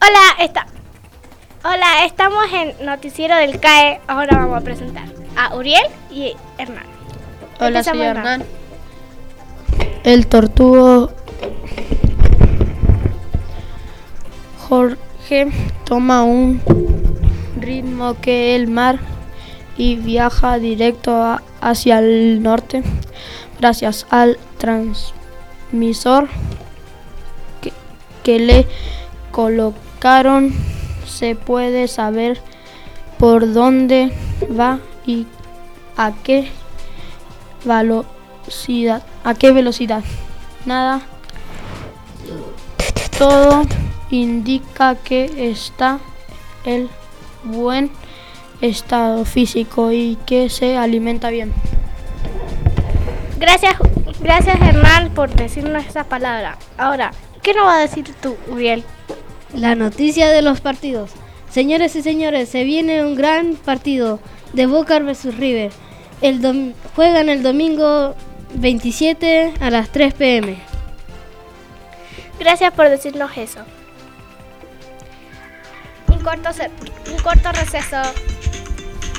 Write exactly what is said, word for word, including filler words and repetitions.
Hola, está. Hola, estamos en Noticiero del C A E. Ahora vamos a presentar a Uriel y Hernán. Hola, soy Hernán. El tortugo Jorge toma un ritmo que el mar y viaja directo a, hacia el norte. Gracias al transmisor que, que le colocaron, se puede saber por dónde va y a qué velocidad. ¿A qué velocidad? Nada. Todo indica que está en buen estado físico y que se alimenta bien. Gracias, gracias Hernán por decirnos esa palabra. Ahora, ¿qué nos va a decir tú, Uriel? La noticia de los partidos. Señores y señores, se viene un gran partido de Boca versus River. El dom- juegan el domingo veintisiete a las tres pe eme. Gracias por decirnos eso. Un corto, un corto receso.